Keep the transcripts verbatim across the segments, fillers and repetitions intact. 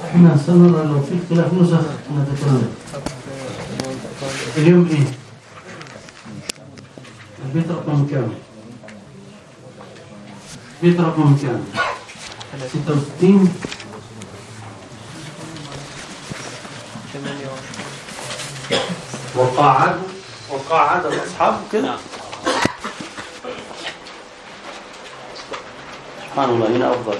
احنا سنرى لو في اختلاف نسخ نتكلم. اليوم ايه؟ البيت رقم كام؟ بيت رقم كام؟ ستة وستين. وقاعد وقاعد الأصحاب كده. سبحان الله، هنا أفضل.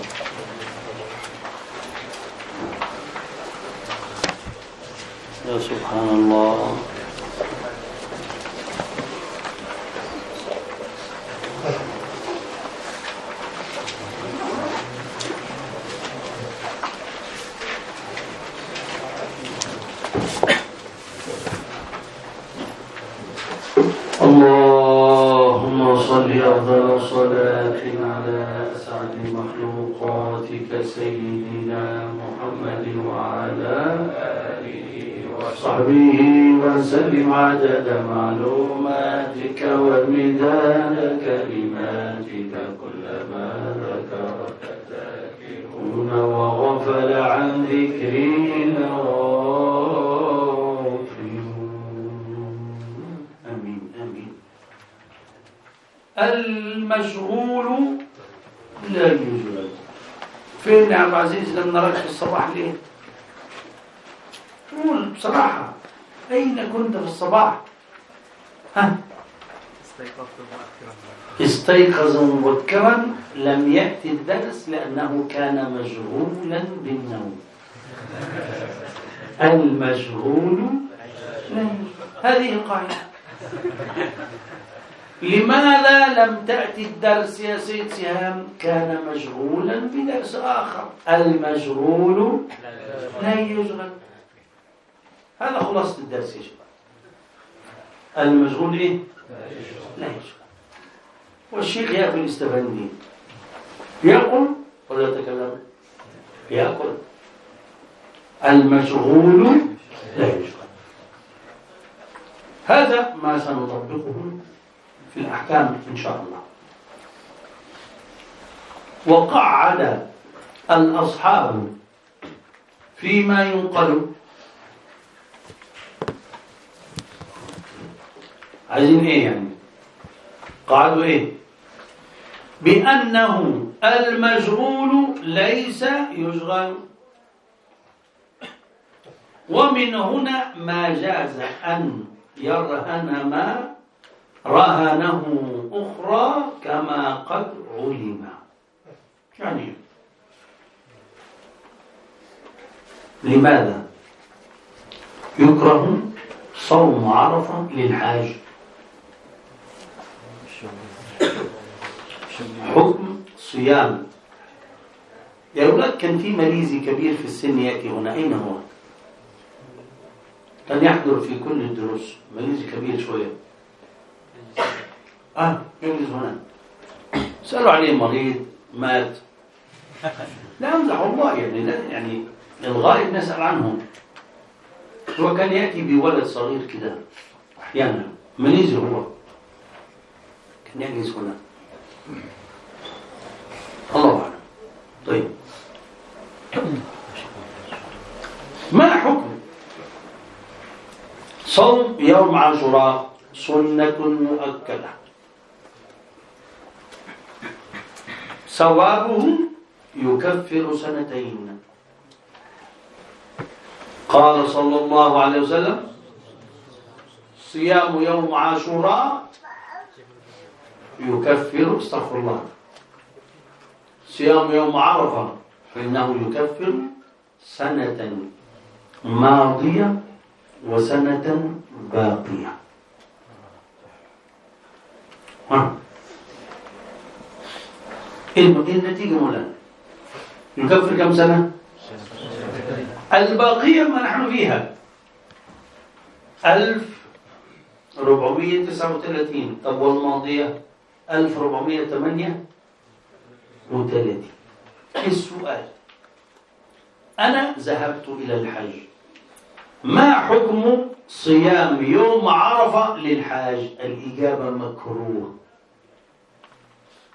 يا سبحان الله. اللهم صل أفضل صلاة على أسعد مخلوقاتك سيدنا محمد وعلى آله وصحبه وسلم عدد معلوماتك ومداد كلماتك كلما ذكرك الذاكرون وغفل عن ذكرنا. المشغول لا يوجد. فين يا عبد العزيز لم نراك في الصباح ليه؟ قول بصراحة، أين كنت في الصباح؟ ها؟ استيقظ مبكرا، لم يأتي الدرس لأنه كان مشغولا بالنوم. المشغول لا يوجد. هذه القاعدة. لماذا لم تأتي الدرس يا سيد سهام؟ كان مشغولا بدرس آخر. المشغول لا يشغل. هذا خلاصة الدرس يا شباب. المشغول إيه؟ لا يشغل. والشيخ يأكل استفندي، يأكل ولا يتكلم؟ يأكل. المشغول لا يشغل. هذا ما سنطبقه في الأحكام إن شاء الله. وقعد الأصحاب فيما ينقل. عايزين إيه يعني؟ قعدوا إيه؟ بأنه المشغول ليس يشغل. ومن هنا ما جاز أن يرهن ما رهنه أخرى كما قد علم. يعني لماذا يكره صوم عرفة للحاج؟ حكم صيام. يا أولاد، كان في ماليزي كبير في السن يأتي هنا. أين هو؟ كان يحضر في كل الدروس. ماليزي كبير شوية. آه يجلس هنا. سألوا عليه مريض مات. لا أمزح والله، يعني لا يعني الغالب نسأل عنهم. هو كان يأتي بولد صغير كده أحيانا. ماليزي هو. كان يجلس هنا. الله أعلم. طيب، ما حكم صوم يوم عاشوراء؟ سنة مؤكدة، ثوابه يكفر سنتين. قال صلى الله عليه وسلم: صيام يوم عاشوراء يكفر استغفر الله صيام يوم عرفة فإنه يكفر سنة ماضية وسنة باقية. ها ايه النتيجة مولانا؟ يكفر كم سنة؟ الباقية ما نحن فيها ألف ربعمية تسعة وثلاثين. طب والماضية ألف ربعمية ثمانية وثلاثين. السؤال: أنا ذهبت إلى الحج، ما حكم صيام يوم عرفة للحاج؟ الإجابة: مكروه.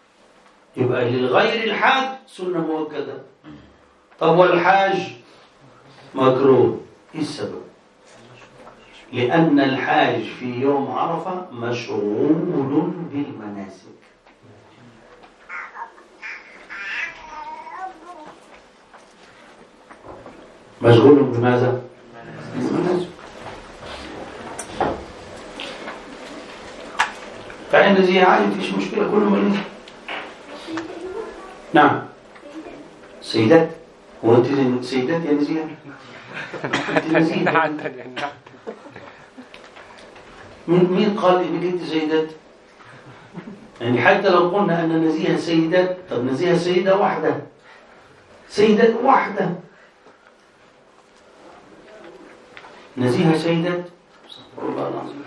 يبقى للغير الحاج سنة مؤكدة. طب والحاج مكروه. إيه السبب؟ لأن الحاج في يوم عرفة مشغول بالمناسك. مشغول بماذا؟ بالمناسك. فعند زي عادي مفيش مشكلة، كله مليون. نعم. سيدات، هو أنت سيدات يا نزيهة؟ مين مين قال انك انت سيدات؟ يعني حتى لو قلنا ان نزيهة سيدات، طب نزيهة سيدة واحدة، سيدات واحدة، نزيهة سيدات. استغفر الله العظيم.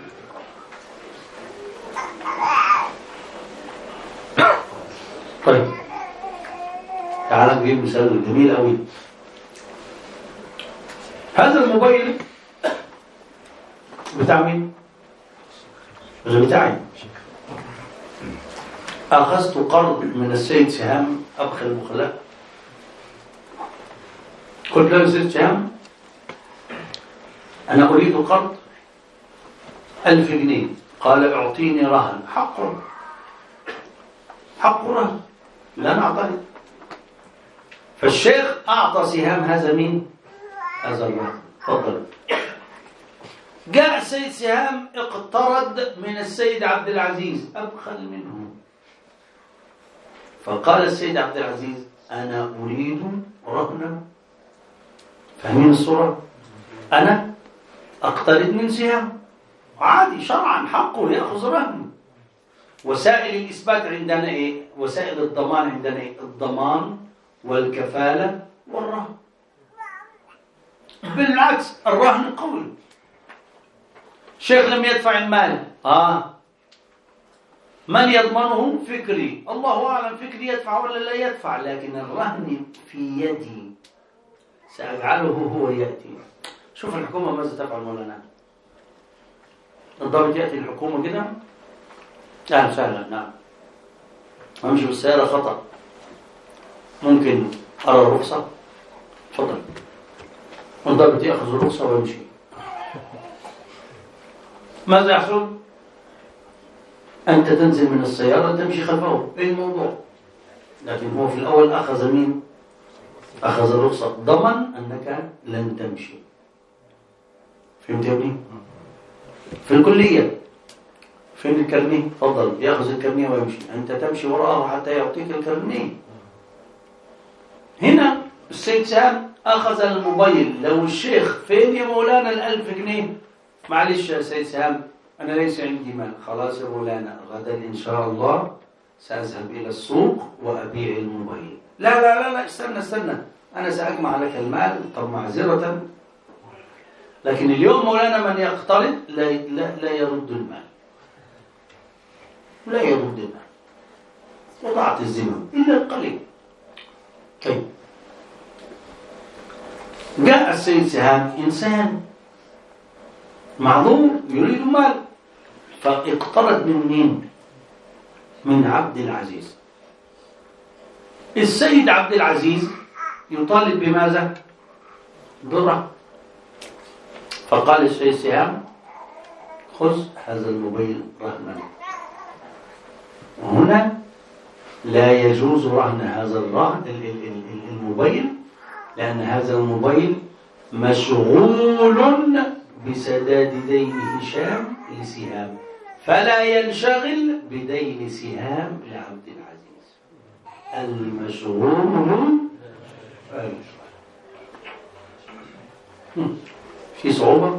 طيب تعال نجيب مثال جميل قوي. هذا الموبايل بتاع مين؟ غير بتاعي. أخذت قرض من السيد سهام أبخل المخلاء. قلت له السيد سهام أنا أريد قرض ألف جنيه. قال اعطيني رهن. حقه حقه رهن، لا نعطيه. فالشيخ أعطى سهام هذا مين؟ هذا الرهن. تفضل. جاء السيد سهام اقترض من السيد عبد العزيز أبخل منه. فقال السيد عبد العزيز أنا أريد رهنا. فاهمين الصورة؟ أنا أقترض من سهام عادي شرعا، حقه يأخذ رهن. وسائل الإثبات عندنا إيه؟ وسائل الضمان عندنا إيه؟ الضمان والكفالة والرهن. بالعكس الرهن قوي. الشيخ لم يدفع المال، آه من يضمنه؟ فكري، الله أعلم فكري يدفع ولا لا يدفع، لكن الرهن في يدي سأجعله هو يأتي. شوف الحكومة ماذا تفعل مولانا. الضابط يأتي الحكومة كده، أهلا وسهلا، نعم أمشي بالسيارة خطأ، ممكن أرى الرخصة؟ تفضل. والضابط يأخذ الرخصة ويمشي. ماذا يحصل؟ أنت تنزل من السيارة تمشي خلفه. إيه الموضوع؟ لكن هو في الأول أخذ مين؟ أخذ الرخصة، ضمن أنك لن تمشي. فهمت يا ابني؟ في الكلية فين الكرنيه؟ تفضل. يأخذ الكرنيه ويمشي، أنت تمشي وراءه حتى يعطيك الكرنيه. هنا السيد سام أخذ الموبايل. لو الشيخ فين يا مولانا الألف جنيه؟ معلش يا سيد سام أنا ليس عندي مال. خلاص يا مولانا غدا إن شاء الله سأذهب إلى السوق وأبيع الموبايل. لا لا لا لا استنى استنى أنا سأجمع لك المال. طب معذرة، لكن اليوم مولانا من يقترض لا, لا, لا يرد المال، لا يرد المال، وضعت الزمام إلا القليل. طيب جاء السيد سهام إنسان معذور يريد المال، فاقترض من مين؟ من عبد العزيز. السيد عبد العزيز يطالب بماذا؟ ضرع. فقال السيد سهام خذ هذا الموبايل رهنا. وهنا لا يجوز رهن هذا الموبايل، لأن هذا الموبايل مشغول بسداد دين هشام لسهام، فلا ينشغل بدين سهام لعبد العزيز. المشغول في صعوبة؟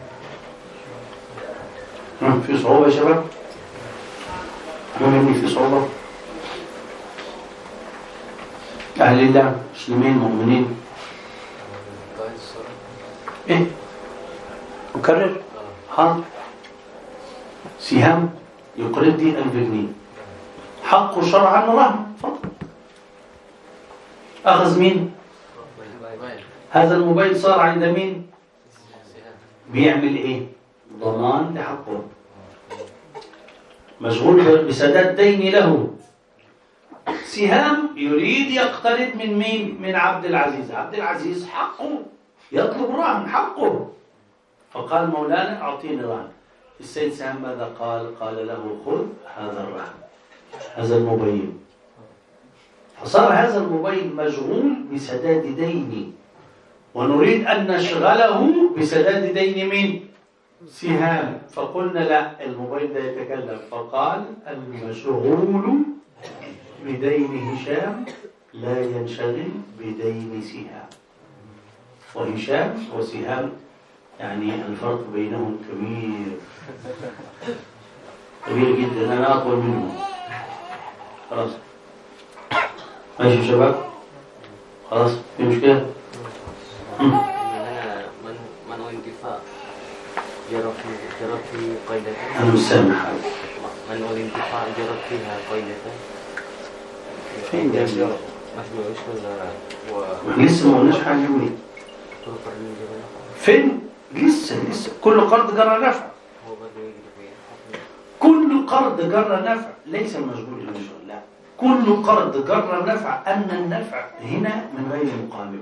في صعوبة يا شباب؟ مهم في صعوبة؟ أهل الله مسلمين مؤمنين. إيه؟ أكرر؟ حاضر. سهام يقرض دي ألف جنيه، حقه شرعا رهن. فضل. أخذ مين؟ هذا الموبايل صار عند مين؟ بيعمل إيه؟ ضمان لحقه، مشغول بسداد دين له. سهام يريد يقترض من مين؟ من عبد العزيز. عبد العزيز حقه يطلب رهن حقه. فقال مولانا أعطيني رهن. السيد سهام ماذا قال؟ قال له خذ هذا الرهن، هذا المبين. فصار هذا المبين مشغول بسداد ديني، ونريد أن نشغله بسداد دين من سهام. فقلنا لا، المبين ده يتكلم. فقال المشغول بدين هشام لا ينشغل بدين سهام. وهشام وسهام يعني الفرق بينهم كبير كبير جدا، أنا أطول منهم. خلاص ماشي شباب؟ خلاص في مشكلة؟ من من انتفاع جرى في جرى في قيدتين. أنا مش سامح. من الانتفاع جرى فيها قيدتين. فين ده؟ مشبوه ايش ولا لسه ما قلناش حاجة مني. فين؟ لسه لسه كل قرض جرى نفع. كل قرض جرى نفع ليس المشغول بالمشغول، لا، كل قرض جرى نفع أن النفع هنا من غير مقابل.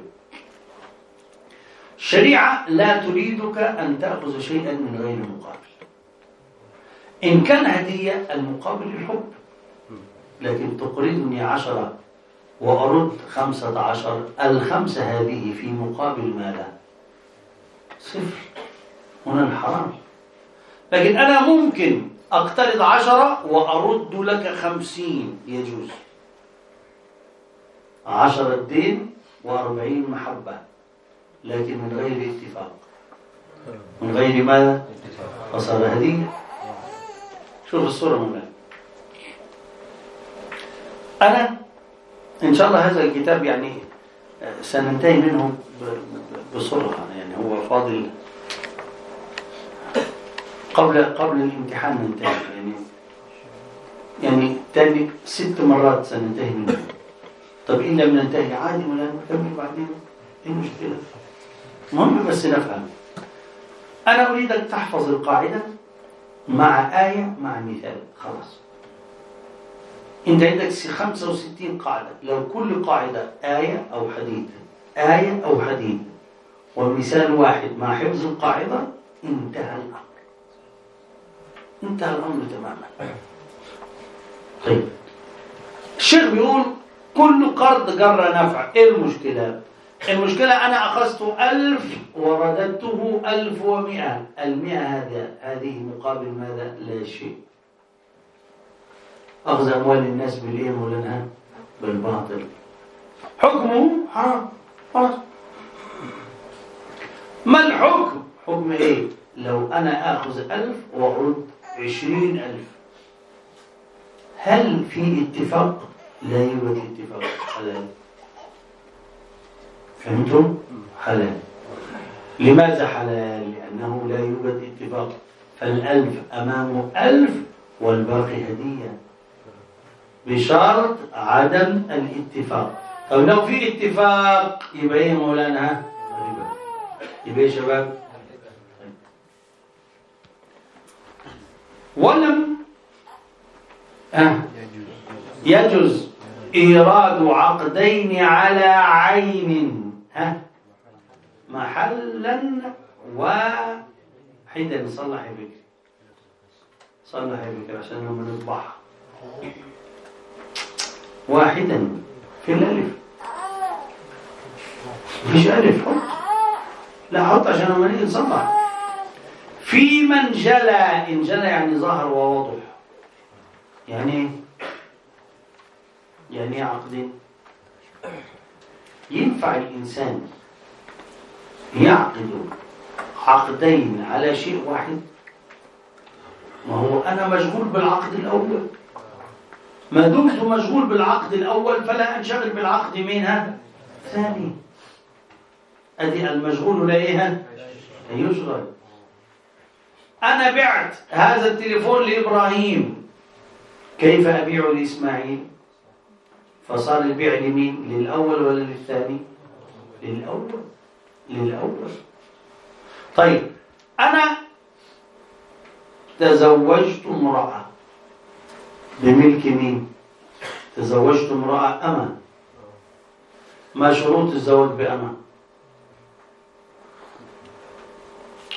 الشريعة لا تريدك أن تأخذ شيئا من غير مقابل. إن كان هدية المقابل الحب، لكن تقرضني عشرة وأرد خمسة عشر، الخمسة هذه في مقابل ماذا؟ صفر. هنا الحرام. لكن أنا ممكن أقترض عشرة وأرد لك خمسين، يجوز. عشرة دين وأربعين محبة، لكن من غير اتفاق. من غير ماذا؟ فصار هدية. شوف الصورة مولانا. أنا إن شاء الله هذا الكتاب يعني سننتهي منه بسرعة، يعني هو فاضل قبل قبل الامتحان ننتهي، يعني يعني تاني ست مرات سننتهي منه. طب إن لم ننتهي عادي ولا نكمل بعدين، إيه المشكلة؟ مهم بس نفهم. أنا أريدك تحفظ القاعدة مع آية مع مثال، خلاص. أنت عندك خمسة وستين قاعدة، لو كل قاعدة آية أو حديث، آية أو حديث ومثال واحد مع حفظ القاعدة، انتهى الأمر. انتهى الأمر تماما. طيب الشيخ بيقول كل قرض جر نفع. إيه المشكلة؟ المشكلة أنا أخذت ألف ورددته ألف ومئة. المئة هذا هذه مقابل ماذا؟ لا شيء. أخذ أموال الناس بالإيه مولانا؟ بالباطل. حكمه حرام. خلاص. ما الحكم؟ حكم إيه؟ لو أنا آخذ ألف وأرد عشرين ألف، هل في اتفاق؟ لا يوجد اتفاق. حلال. فهمتم؟ حلال. لماذا حلال؟ لأنه لا يوجد اتفاق، فالألف أمامه ألف والباقي هدية بشرط عدم الاتفاق. طب لو في اتفاق يبقى ايه مولانا؟ ربا. يبقى ايه شباب؟ ولم أه. يجوز إيراد عقدين على عين ها محلا واحدا. صلح يا بكر، صلح يا بكر عشان لما نطبعها واحدا في الألف. مفيش ألف، حط. لا حط عشان لما نيجي نصلح. في من جلى. إن جلى يعني ظاهر وواضح. يعني يعني عقدين. ينفع الإنسان يعقد عقدين على شيء واحد؟ ما هو أنا مشغول بالعقد الأول، ما دمت مشغول بالعقد الأول فلا أنشغل بالعقد منها ثاني. أدي المشغول لا إيه يشغل. أنا بعت هذا التليفون لإبراهيم، كيف أبيعه لإسماعيل؟ فصار البيع لمين؟ للأول ولا للثاني؟ للأول. للأول. طيب أنا تزوجت امرأة بملك مين؟ تزوجت امرأة أمة. ما شروط الزواج بأمة؟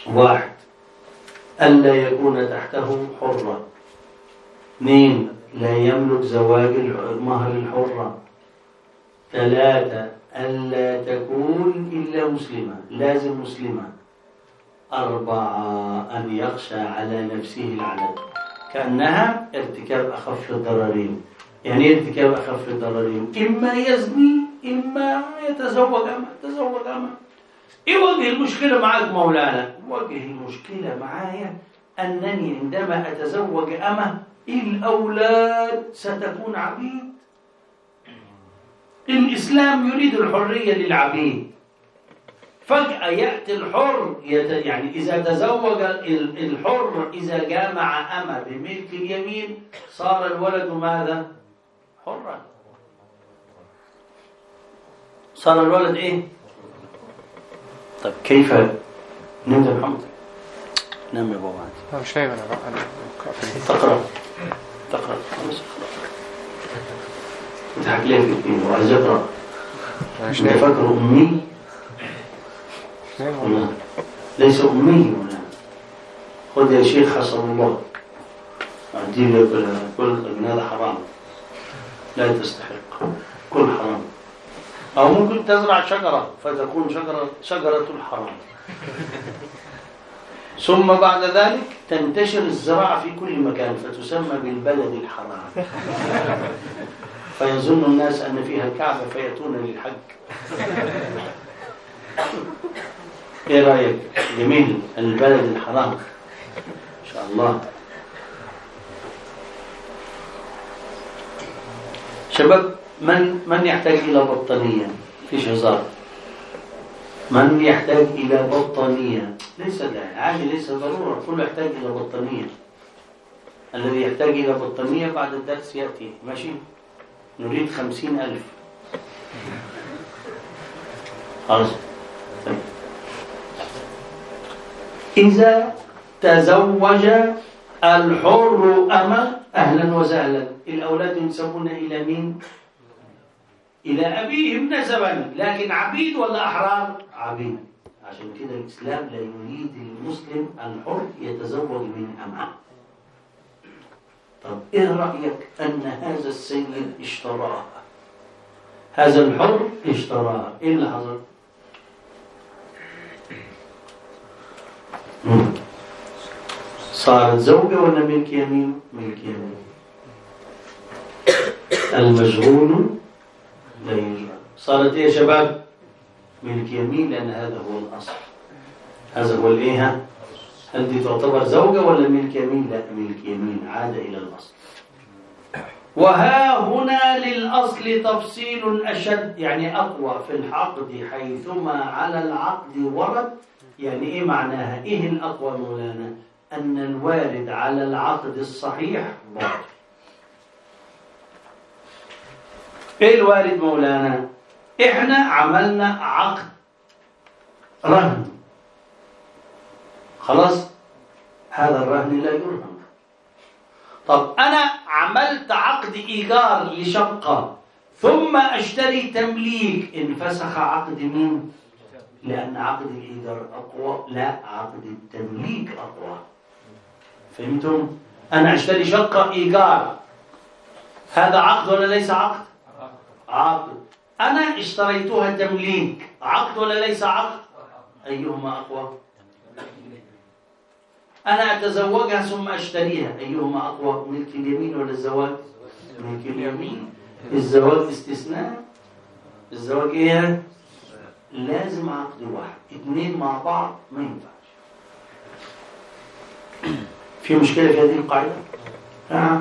واحد ألا يكون تحته حرة. اثنين لا يملك زواج مهر الحرة. ثلاثة ألا تكون إلا مسلمة، لازم مسلمة. أربعة أن يخشى على نفسه العنت، كأنها ارتكاب أخف الضررين. يعني ارتكاب أخف الضررين إما يزني إما يتزوج أما يتزوج أما. إيه وجه المشكلة معك مولانا؟ وجه المشكلة معايا أنني عندما أتزوج أما الأولاد ستكون عبيد. الإسلام يريد الحرية للعبيد، فجأة يأتي الحر يت... يعني إذا تزوج الحر إذا جامع أما بملك اليمين صار الولد ماذا؟ حرا. صار الولد إيه؟ طيب كيف نمت محمد؟ نام يا بابا. لا مش نايم، انا انا تقرأ تقرأ تضحك ليه في الاثنين وعايز اقرأ. مش انت نايم فاكره أمي؟ مش نايم والله. ليس أمي ولا. خذ يا شيخ حسن الله أعطيه لك كل من هذا حرام لا تستحق، كل حرام. أو ممكن تزرع شجرة فتكون شجرة شجرة الحرام، ثم بعد ذلك تنتشر الزراعة في كل مكان فتسمى بالبلد الحرام، فيظن الناس أن فيها الكعبة فيأتون للحج. إيه رأيك؟ جميل البلد الحرام إن شاء الله. شباب، من من يحتاج إلى بطانية؟ فيش هزار. من يحتاج إلى بطانية؟ ليس ده عادي، ليس ضرورة، كله يحتاج إلى بطانية. الذي يحتاج إلى بطانية بعد الدرس يأتي. ماشي؟ نريد خمسين ألف. خلاص. طيب. إذا تزوج الحر أما أهلا وسهلا، الأولاد ينسبون إلى مين؟ إلى أبيهم نسبا، لكن عبيد ولا أحرار؟ عبيد. عشان كده الإسلام لا يريد المسلم الحر يتزوج من أمة. طب إيه رأيك أن هذا السيد اشتراها؟ هذا الحر اشتراها، إيه اللي حصل؟ صارت زوجة ولا ملك يمين؟ ملك يمين. المشغول لا يجرى. صارت ايه يا شباب؟ ملك يمين، لأن هذا هو الأصل. هذا هو الايه؟ هل دي تعتبر زوجة ولا ملك يمين؟ لا، ملك يمين، عاد إلى الأصل. وها هنا للأصل تفصيل أشد، يعني أقوى في العقد حيثما على العقد ورد. يعني إيه معناها؟ إيه الأقوى مولانا؟ أن الوارد على العقد الصحيح باطل. إيه الوارد مولانا؟ إحنا عملنا عقد رهن، خلاص هذا الرهن لا يرهن. طب أنا عملت عقد إيجار لشقة ثم أشتري تمليك، انفسخ عقد مين؟ لأن عقد الإيجار أقوى، لا عقد التمليك أقوى. فهمتم؟ أنا أشتري شقة إيجار، هذا عقد ولا ليس عقد؟ عقد. أنا اشتريتها تمليك، عقد ولا ليس عقد؟ أيهما أقوى؟ أنا أتزوجها ثم أشتريها، أيهما أقوى؟ ملك اليمين ولا الزواج؟ ملك اليمين. الزواج استثناء. الزواج إيه؟ لازم عقد واحد، اثنين مع بعض ما ينفعش. في مشكلة في هذه القاعدة؟ نعم.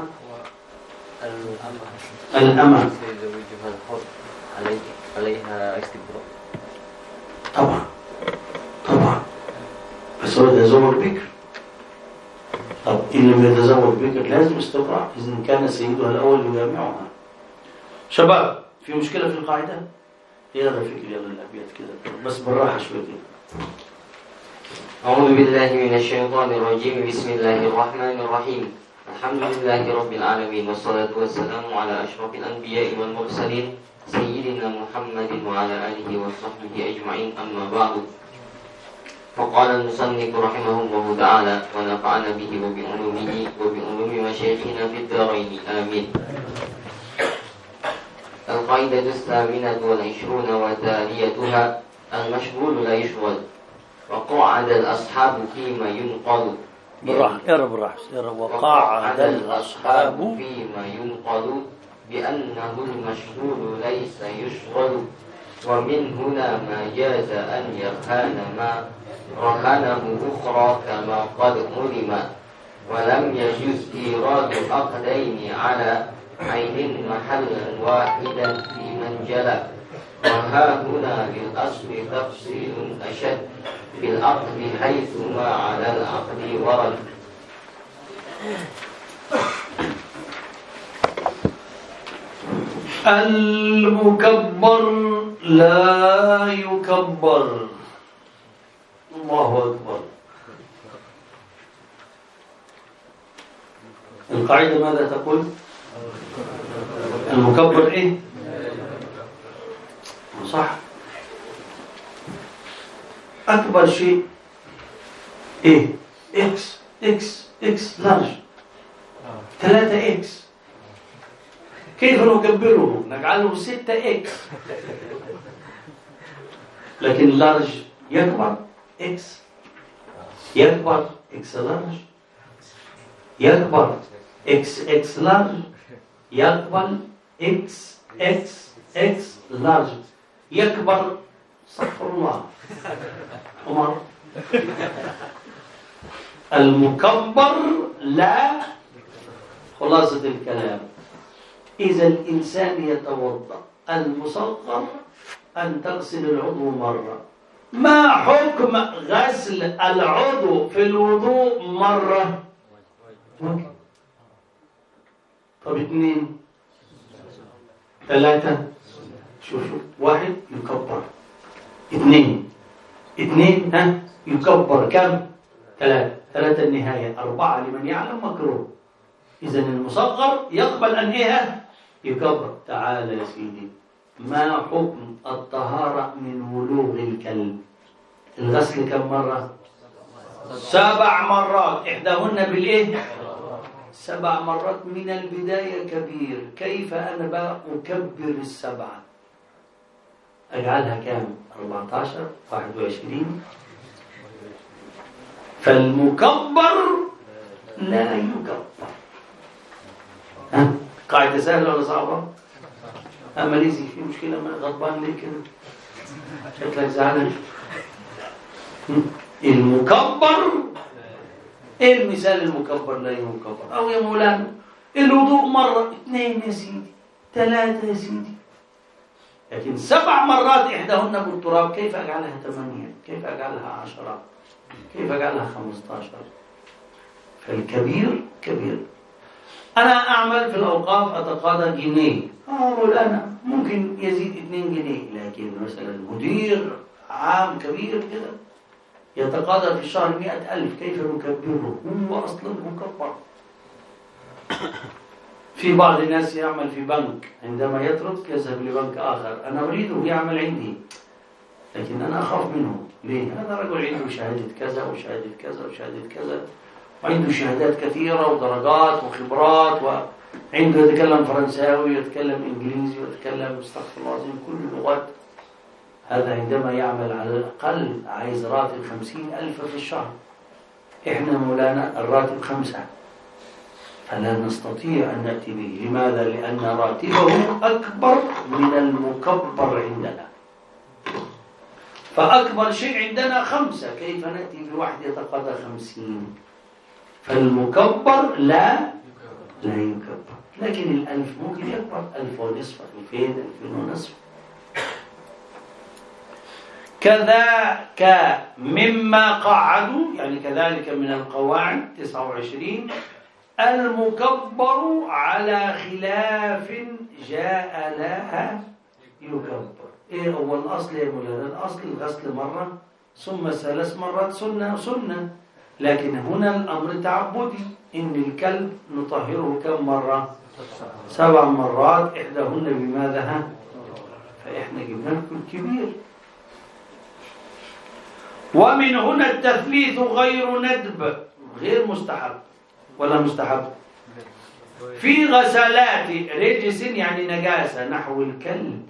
الأمة يزوجها الحر عليه عليها استبراء. طبعا طبعا، بس هو يتزوج بكر. طب إن لم يتزوج بكر لازم استبراء إذا كان سيدها الأول يجامعها. شباب، في مشكلة في القاعدة؟ يلا فكر، يلا الأبيات كده بس بالراحة شوي كده. أعوذ بالله من الشيطان الرجيم. بسم الله الرحمن الرحيم. الحمد لله رب العالمين، والصلاة والسلام على أشرف الأنبياء والمرسلين سيدنا محمد وعلى آله وصحبه أجمعين. أما بعد، فقال المصنف رحمه الله تعالى ونفعنا به وبعلومه وبعلوم مشايخنا في الدارين آمين. القاعدة الثامنة والعشرون وتاليتها المشغول لا يشغل. وقعد الأصحاب فيما ينقل بالراحة اقرا بالراحة اقرا وقعد الأصحاب فيما ينقل بأنه المشغول ليس يشغل. ومن هنا ما جاز أن يرهن ما رهنه أخرى كما قد علم. ولم يجوز إيراد عقدين على عين محلا واحدا في من جلى. وها هنا للأصل تفصيل أشد في العقد حيثما على العقد ورد. المكبر لا يكبر. الله أكبر. القاعدة ماذا تقول؟ المكبر إيه؟ صح. أكبر شيء إيه؟ إكس إكس إكس لارج ثلاثة إكس. كيف نكبره؟ نجعله ستة إكس. لكن لارج يكبر إكس، يكبر إكس لارج، يكبر إكس إكس لارج، يكبر إكس إكس إكس لارج، يكبر استغفر الله عمر. المكبر لا. خلاصة الكلام إذا الإنسان يتوضأ المصغر أن تغسل العضو مرة. ما حكم غسل العضو في الوضوء مرة؟ طب اثنين ثلاثة. شوف شوف واحد يكبر، اثنين اثنين ها يكبر كم؟ ثلاثة. ثلاثة النهاية. أربعة لمن يعلم مكروه. إذن المصغر يقبل أن إيه يكبر. تعال يا سيدي، ما حكم الطهارة من ولوغ الكلب؟ الغسل كم مرة؟ سبع مرات، إحداهن بالإيه؟ سبع مرات من البداية كبير. كيف أنا بقى أكبر السبعة؟ أجعلها كام؟ أربعة عشر، واحد وعشرين. فالمكبر لا يكبر. ها؟ قاعدة سهلة ولا صعبة؟ أما ليزي في مشكلة ما غضبان ليه كده؟ شكلك زعلان. المكبر ايه المثال؟ المكبر لا يكبر. او يا مولانا الوضوء مرة، اثنين يا سيدي، ثلاثة يا سيدي، لكن سبع مرات احداهن بالتراب. كيف اجعلها ثمانية؟ كيف اجعلها عشرة؟ كيف اجعلها خمسة عشر؟ فالكبير كبير. انا اعمل في الاوقاف اتقاضى جنيه. اه مولانا ممكن يزيد اثنين جنيه، لكن مثلا مدير عام كبير كده يتقاضى في الشهر مئة ألف. كيف نكبره؟ هو أصلا مكبر. في بعض الناس يعمل في بنك، عندما يترك يذهب لبنك آخر. أنا أريده يعمل عندي، لكن أنا أخاف منه. ليه؟ هذا رجل عنده شهادة كذا وشهادة كذا وشهادة كذا، وعنده شهادات كثيرة ودرجات وخبرات، وعنده يتكلم فرنساوي ويتكلم إنجليزي ويتكلم استغفر الله العظيم كل اللغات. هذا عندما يعمل على الأقل عايز راتب خمسين ألف في الشهر. إحنا مولانا الراتب خمسة، فلا نستطيع أن نأتي به. لماذا؟ لأن راتبه أكبر من المكبر عندنا. فأكبر شيء عندنا خمسة، كيف نأتي بواحد يتقاضى خمسين؟ فالمكبر لا لا يكبر. لكن الألف ممكن يكبر، ألف ونصف، ألفين، ألفين ونصف. كذاك مما قعدوا، يعني كذلك من القواعد تسعة وعشرين. المكبر على خلاف جاء لها يكبر. ايه هو الاصل يا مولانا؟ الاصل الغسل مره ثم ثلاث مرات سنه سنه، لكن هنا الامر تعبدي. ان الكلب نطهره كم مره؟ سبع مرات، احداهن بماذا؟ فاحنا جبنا لكم الكبير. ومن هنا التثليث غير ندب، غير مستحب ولا مستحب. في غسلات رجس يعني نجاسة نحو الكلب.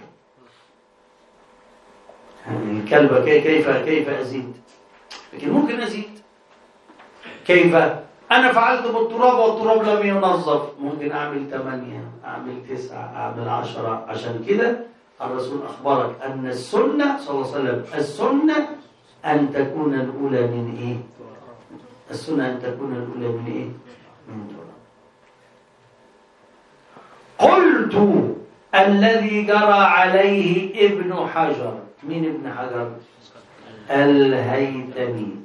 يعني الكلب كيف كيف أزيد؟ لكن ممكن أزيد. كيف؟ أنا فعلت بالتراب والتراب لم ينظف، ممكن أعمل ثمانية، أعمل تسعة، أعمل عشرة. عشان كده الرسول أخبرك أن السنة صلى الله عليه وسلم، السنة أن تكون الأولى من إيه؟ السنة أن تكون الأولى من إيه؟ من تراب. قلت الذي جرى عليه ابن حجر. مين ابن حجر؟ الهيثمي.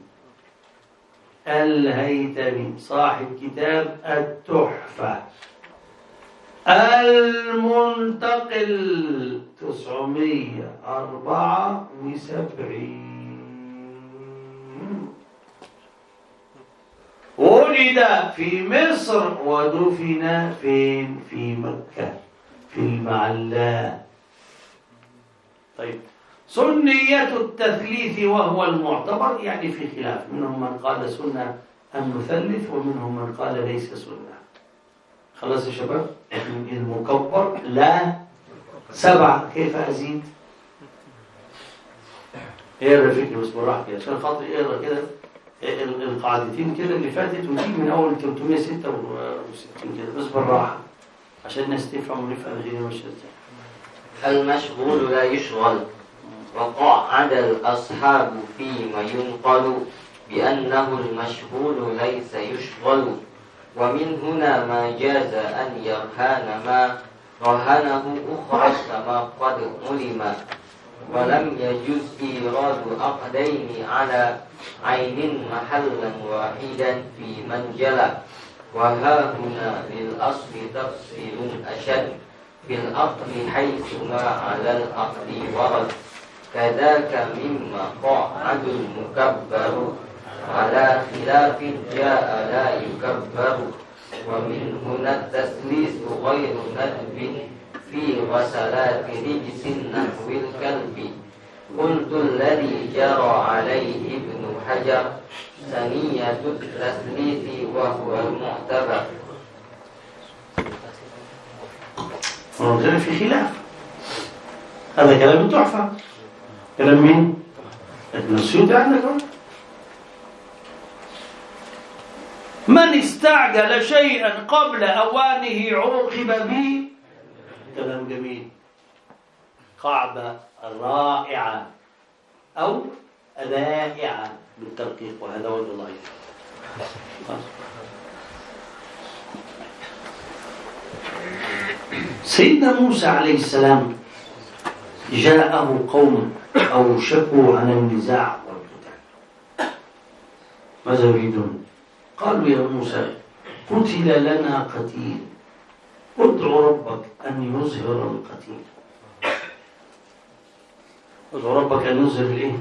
الهيثمي صاحب كتاب التحفة المنتقل تسعمائة وأربعة وسبعين. ولد في مصر ودفن فين؟ في مكة في المعلاة. طيب، سنية التثليث وهو المعتبر يعني في خلاف، منهم من قال سنة أن نثلث ومنهم من قال ليس سنة. خلاص يا شباب، المكبر لا سبعة، كيف أزيد؟ اقرا فكرة بس بالراحة كده عشان خاطر اقرا كده القاعدتين كده اللي فاتت وتيجي من أول ثلاثمائة وستة وستين كده بس بالراحة عشان الناس تفهم ونفهم الدنيا ماشية ازاي. المشغول لا يشغل. وقعد الأصحاب فيما ينقل بأنه المشغول ليس يشغل. ومن هنا ما جاز أن يرهن ما رهنه أخرى كما قد علم. ولم يجوز إيراد عقدين على عين محلا واحدا في من جلى. وها هنا للأصل تفصيل أشد في العقد حيثما على العقد ورد. كذاك مما قعد المكبر على خلاف جاء لا يكبر. ومن هنا التثليث غير ندب في غسلات رجس نحو الكلب. قلت الذي جرى عليه ابن حجر ثنية التثليث وهو المعتبر. ونظر في خلاف. هذا كلام تحفة. كلام مين؟ ابن السيوطي عندك. من استعجل شيئا قبل أوانه عوقب به. كلام جميل، قاعدة رائعة أو رائعة بالترقيق، وهذا وجه ضعيف. سيدنا موسى عليه السلام جاءه قوم أو شكوا عن النزاع والقتال. ماذا يريدون؟ قالوا يا موسى قتل لنا قتيل، ادع ربك أن يظهر القتيل. ادع ربك أن يظهر الإيه؟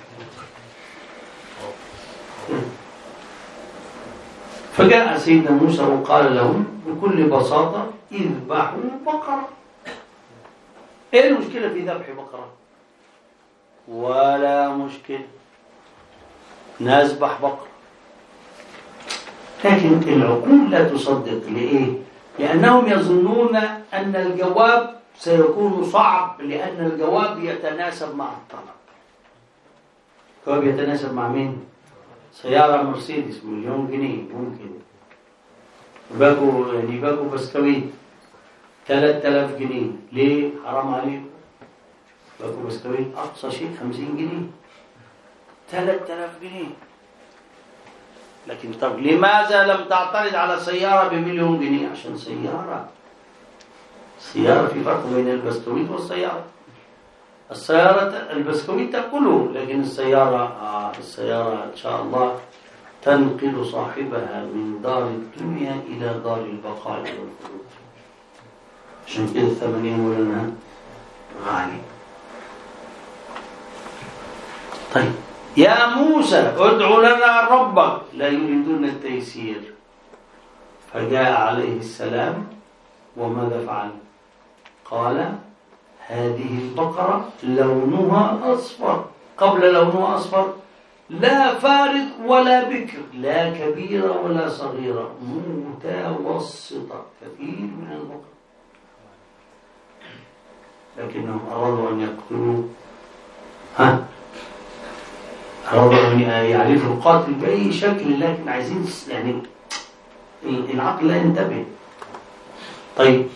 فجاء سيدنا موسى وقال لهم بكل بساطة اذبحوا بقرة. ايه المشكلة في ذبح بقرة؟ ولا مشكلة، نذبح بقرة. لكن العقول لا تصدق. لإيه؟ لأنهم يظنون أن الجواب سيكون صعب، لأن الجواب يتناسب مع الطلب. الجواب يتناسب مع مين؟ سيارة مرسيدس مليون جنيه ممكن، باكو يعني باكو بسكويت ثلاثة آلاف جنيه. ليه؟ حرام عليكم. باكو بسكويت أقصى شيء خمسين جنيه، ثلاثة آلاف جنيه. لكن طب لماذا لم تعترض على سيارة بمليون جنيه؟ عشان سيارة. سيارة في فرق بين البسكويت والسيارة. السيارة البسكويت تأكله، لكن السيارة آه السيارة إن شاء الله تنقل صاحبها من دار الدنيا إلى دار البقاء والخلود. عشان كده الثمانية ولنا غالي. طيب يا موسى ادع لنا ربك. لا يريدون التيسير. فجاء عليه السلام وماذا فعل؟ قال هذه البقرة لونها أصفر. قبل لونها أصفر لا فارض ولا بكر، لا كبيرة ولا صغيرة، متوسطة، كثير من البقر. لكنهم أرادوا أن يقتلوا، ها أرادوا أن يعرفوا القاتل بأي شكل، لكن عايزين يعني العقل لا ينتبه. طيب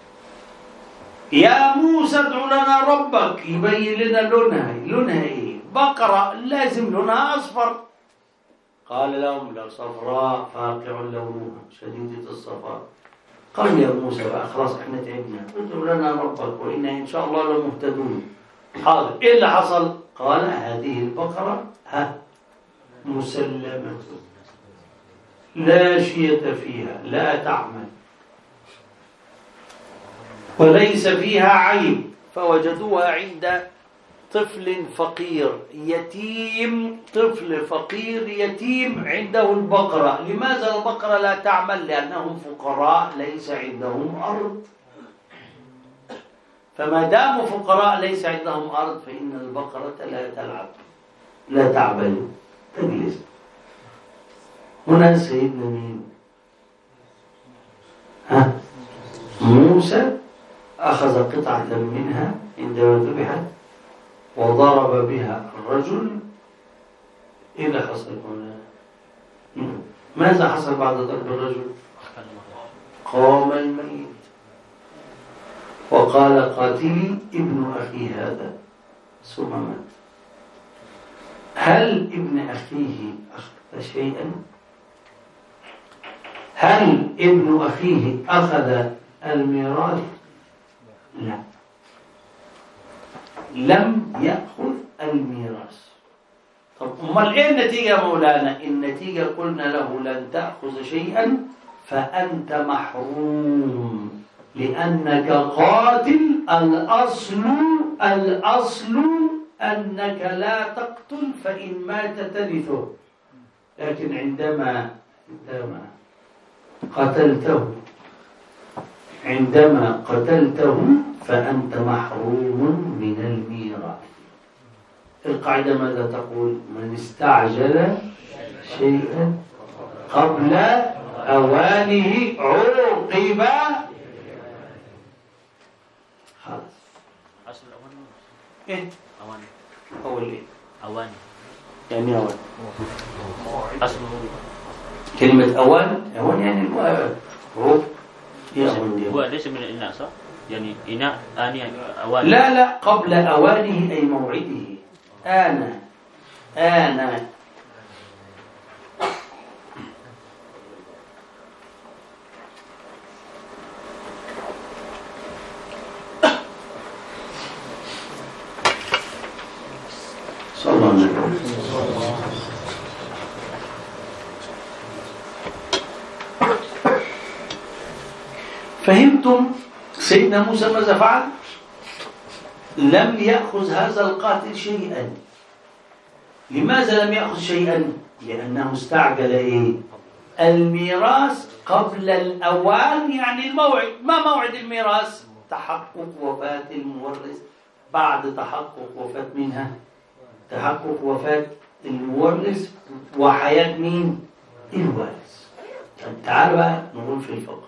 يا موسى ادع لنا ربك يبين لنا لونها لونها ايه؟ بقرة لازم لونها أصفر. قال لهم لا صفراء فاقع لونها شديدة الصفاء. قال يا موسى بقى خلاص احنا تعبنا، ادع لنا ربك وإنا إن شاء الله لمهتدون. حاضر. ايه اللي حصل؟ قال هذه البقرة ها مسلمة لا شية فيها، لا تعمل وليس فيها عيب. فوجدوها عند طفل فقير يتيم، طفل فقير يتيم عنده البقرة. لماذا البقرة لا تعمل؟ لأنهم فقراء ليس عندهم أرض. فما داموا فقراء ليس عندهم أرض فإن البقرة لا تلعب لا تعمل، تجلس. هنا سيدنا مين؟ ها موسى أخذ قطعة منها عندما ذبحت وضرب بها الرجل. إيه اللي حصل هنا؟ ماذا حصل بعد ضرب الرجل؟ قام الميت وقال قاتلي ابن أخي هذا، ثم مات. هل ابن أخيه أخذ شيئا؟ هل ابن أخيه أخذ الميراث؟ لا، لم يأخذ الميراث. طب أمال إيه النتيجة يا مولانا؟ النتيجة قلنا له لن تأخذ شيئا فأنت محروم لأنك قاتل. الأصل الأصل أنك لا تقتل فإن مات ترثه، لكن عندما عندما قتلته عندما قتلته فأنت محروم من الميراث. القاعدة ماذا تقول؟ من استعجل شيئا قبل أوانه عوقب. خلاص. أصل الأوان إيه؟ أوان. أول إيه؟ أوان. يعني أوان. أصله كلمة أوان، أوان يعني الوقت. هو ليس من الإناء صح؟ يعني إناء آنية أوان. لا لا، قبل أوانه أي موعده. آنا آنا صلى الله عليه وسلم. فهمتم سيدنا موسى ماذا فعل؟ لم يأخذ هذا القاتل شيئا. لماذا لم يأخذ شيئا؟ لأنه استعجل إيه؟ الميراث قبل الأوان، يعني الموعد. ما موعد الميراث؟ تحقق وفاة المورث. بعد تحقق وفاة منها تحقق وفاة المورث وحياة مين؟ الوارث. تعالوا بقى نقول في الفقه.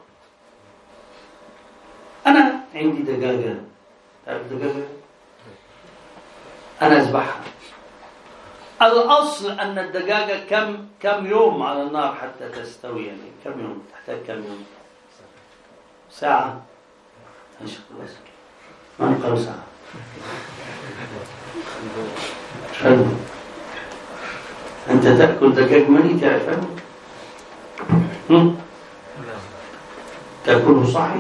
أنا عندي دجاجة، تعرف دجاجة؟ أنا أذبحها. الأصل أن الدجاجة كم كم يوم على النار حتى تستوي؟ يعني كم يوم؟ تحتاج كم يوم؟ ساعة؟ إن شاء الله ما نقرأ ساعة. شنو؟ أنت تأكل دجاج مني تعرفه؟ تأكله صحي؟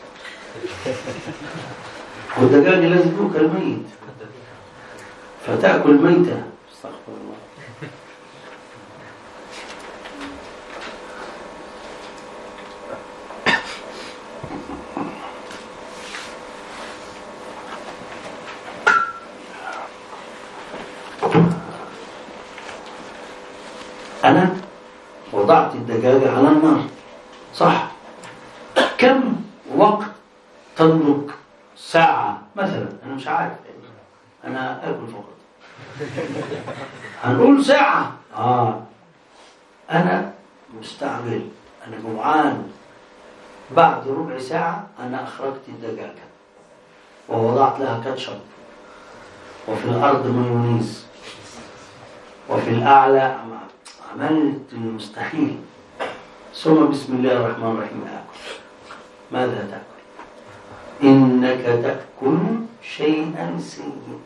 والدجاج لازم يأكل ميت، فتأكل ميتة. استغفر الله. أنا وضعت الدجاجة على النار صح؟ كم وقت تملك؟ ساعة مثلا، أنا مش عارف، أنا أكل فقط. هنقول ساعة. آه أنا مستعجل، أنا جوعان. بعد ربع ساعة أنا أخرجت الدجاجة ووضعت لها كاتشب، وفي الأرض مايونيز، وفي الأعلى عملت المستحيل. ثم بسم الله الرحمن الرحيم آكل. ماذا تأكل؟ إنك تأكل شيئا سيء،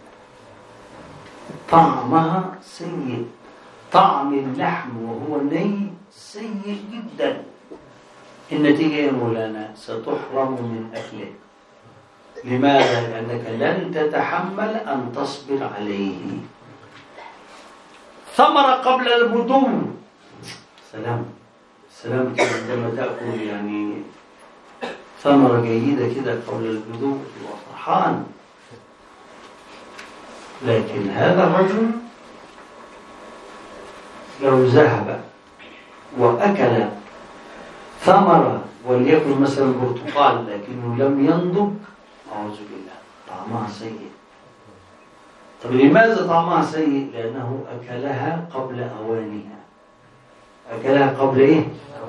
طعمها سيء، طعم اللحم وهو ني سيء جدا. النتيجة يا مولانا ستحرم من أكله. لماذا؟ لأنك لن تتحمل أن تصبر عليه. ثمرة قبل البدو، سلام سلام كده عندما تأكل يعني ثمرة جيدة كده قبل البدو وفرحان. لكن هذا الرجل لو ذهب وأكل ثمرة وليكن مثلا برتقال لكنه لم ينضج، أعوذ بالله، طعمها سيء. طب لماذا طعمها سيء؟ لأنه أكلها قبل أوانها. أكلها قبل إيه؟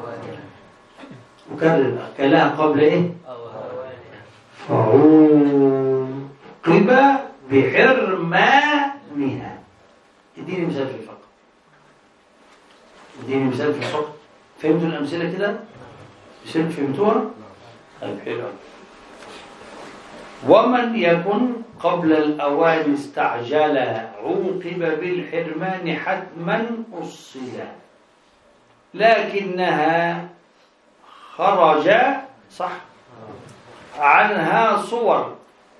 أكلها أكلها قبل إيه؟ فعوقب بحرمانها. اديني مثال في الفقه. اديني مثال في الفقه. فهمتوا الأمثلة كده؟ فهمتوها؟ طيب حلو. ومن يكن قبل الأوان استعجل عوقب بالحرمان حتما أصلا، لكنها خرج صح عنها صور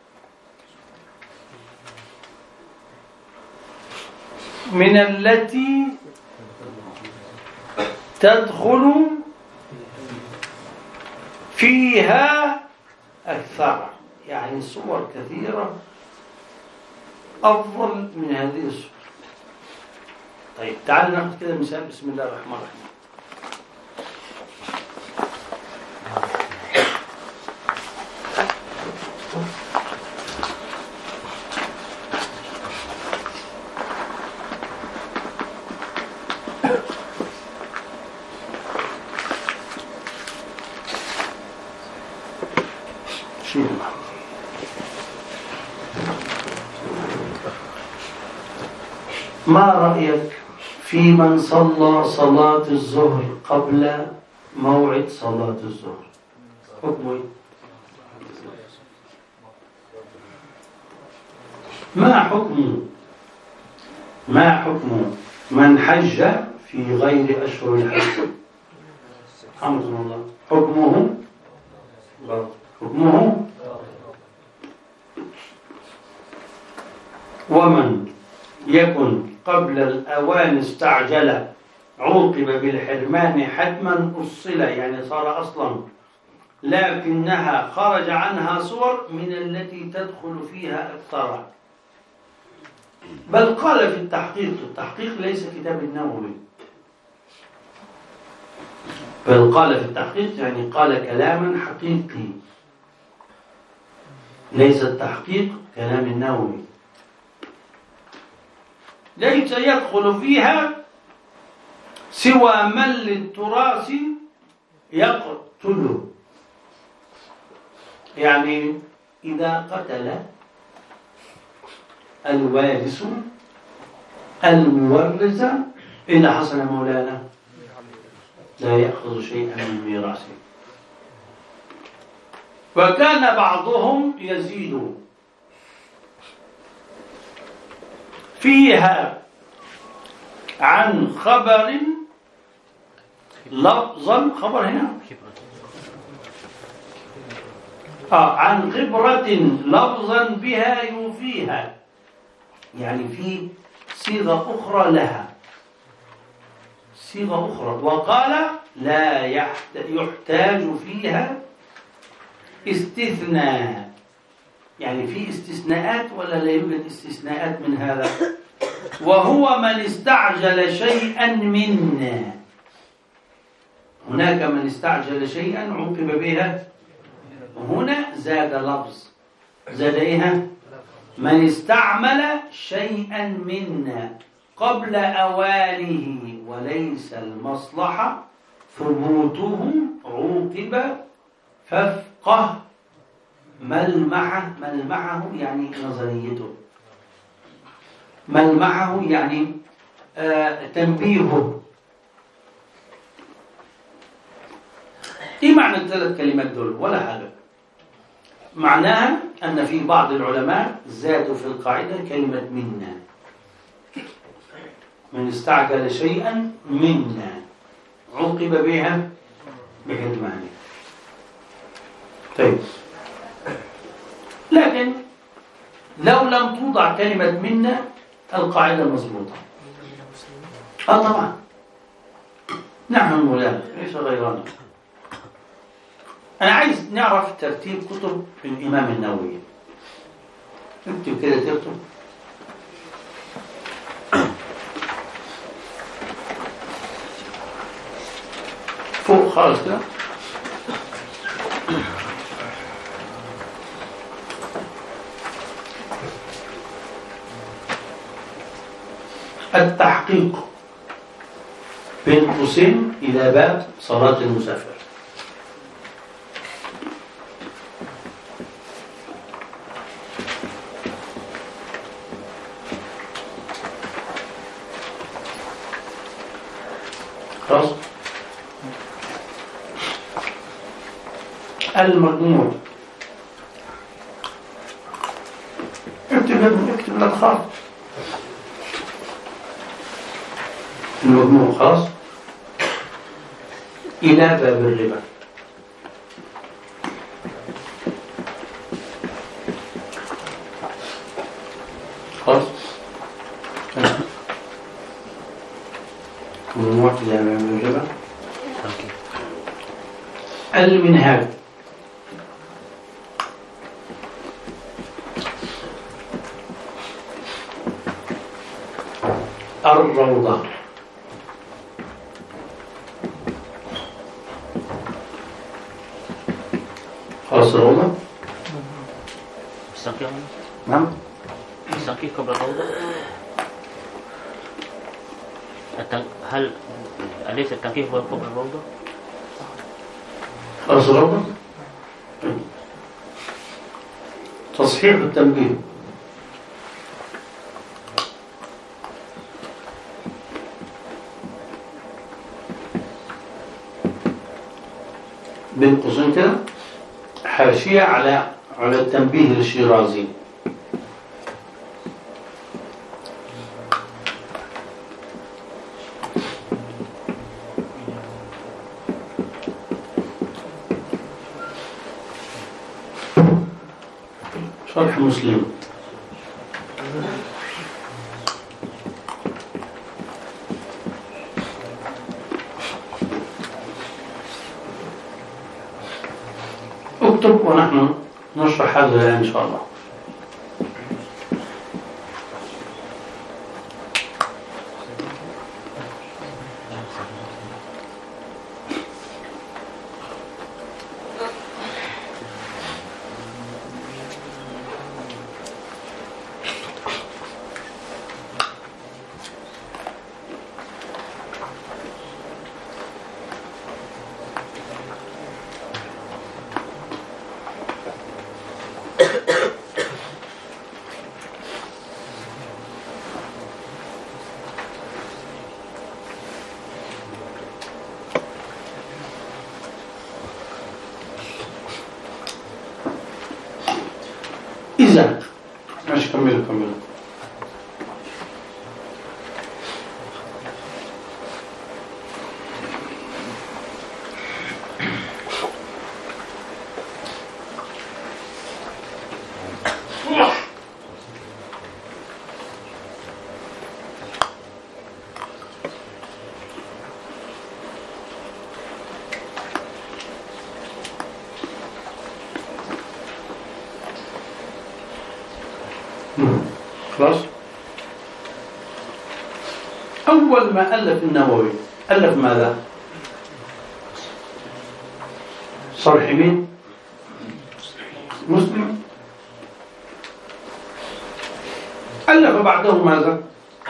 من التي تدخل فيها أكثر، يعني صور كثيرة أفضل من هذه الصور. طيب تعالوا ناخذ كده مثال. بسم الله الرحمن الرحيم. ما رأيك في من صلى صلاة الظهر قبل موعد صلاة الظهر؟ حكمه إيه؟ ما حكمه؟ ما حكمه من حج في غير أشهر الحج؟ حمد الله. حكمه حكمه ومن يكن قبل الأوان استعجل عوقب بالحرمان حتما أصل، يعني صار أصلا، لكنها خرج عنها صور من التي تدخل فيها أكثر. بل قال في التحقيق، التحقيق ليس كتاب النووي، بل قال في التحقيق يعني قال كلاما حقيقي، ليس التحقيق كلام النووي. ليس يدخل فيها سوى من للتراث يقتله، يعني إذا قتل الوارث المورث إن حصل مولانا لا يأخذ شيئا من ميراثه. وكان بعضهم يزيد فيها عن خبر لفظا، خبر هنا آه عن خبرة لفظا بها يوفيها، يعني في صيغة أخرى لها، صيغة أخرى. وقال لا يحتاج فيها استثناء، يعني في استثناءات ولا لا يوجد استثناءات من هذا؟ وهو من استعجل شيئا منا، هناك من استعجل شيئا عوقب بها، هنا زاد لفظ، زاد ايه؟ من استعمل شيئا منا قبل أوانه وليس المصلحة ثبوته عوقب فافقه ملمحه. ملمحه يعني نظريته، ملمحه يعني آه تنبيهه. ايه معنى الثلاث كلمات دول؟ ولا حاجة. معناها أن في بعض العلماء زادوا في القاعدة كلمة منا، من استعجل شيئا منا عوقب بها بحرمانه. طيب، لكن لو لم توضع كلمة منا القاعدة مضبوطة. اه طبعا نحن المولاد ليس غيرنا. أنا عايز نعرف ترتيب كتب الإمام النووي. اكتب كده، تكتب فوق خالص كده التحقيق بين قوسين إلى باب صلاة المسافر. خلاص. المجموع اكتب اكتب لا تخاف. المجموع خلاص إلى باب الربا. خلاص. المجموع إلى باب الربا. المنهاج الروضة خلاص. الروضة التنقيح. نعم، التنقيح قبل الروضة. التن... هل أليس التنقيح هو قبل الروضة؟ خلاص. الروضة تصحيح التنبيه. بين قوسين كده حاشية على على التنبيه للشيرازي. شرح مسلم. اكتب ونحن نشرح هذا إن شاء الله. إذا ماشي، كملوا كملوا. خلاص. أول ما ألف النووي ألف ماذا؟ صرح مين؟ مسلم. وبعده ماذا؟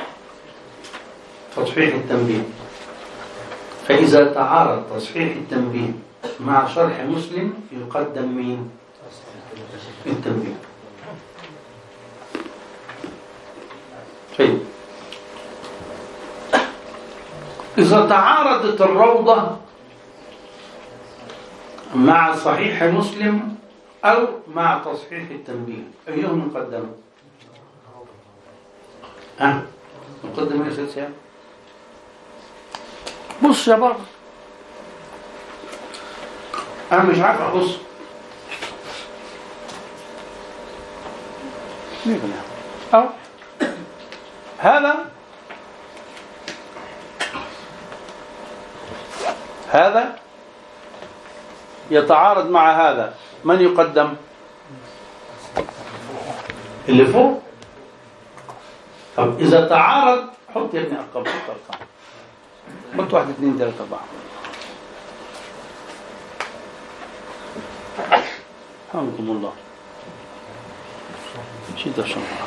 تصحيح التنبيه. فإذا تعارض تصحيح التنبيه مع شرح مسلم يقدم مين؟ التنبيه. طيب، إذا تعارضت الروضة مع صحيح مسلم أو مع تصحيح التنبيه أيهم يقدم؟ ها؟ نقدم يا سيدي. بص يا بابا، أنا مش عارف أبص. أو هذا هذا يتعارض مع هذا، من يقدم؟ اللي فوق. طب إذا تعارض، حط يا ابني أرقام، حط أرقام، حط واحد اثنين ثلاثة أربعة. حمدكم الله. شد الشنطة.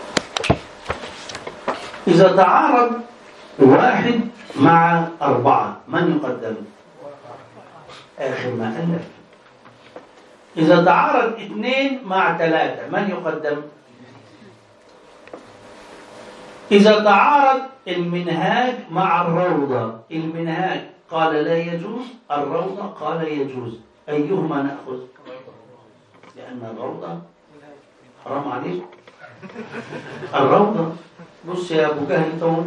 إذا تعارض واحد مع أربعة، من يقدم؟ آخر ما ألف. إذا تعارض اثنين مع ثلاثة، من يقدم؟ إذا تعارض المنهاج مع الروضة، المنهاج قال لا يجوز، الروضة قال يجوز، أيهما نأخذ؟ لأن الروضة حرام عليك. الروضة، بص يا أبو جهل تو،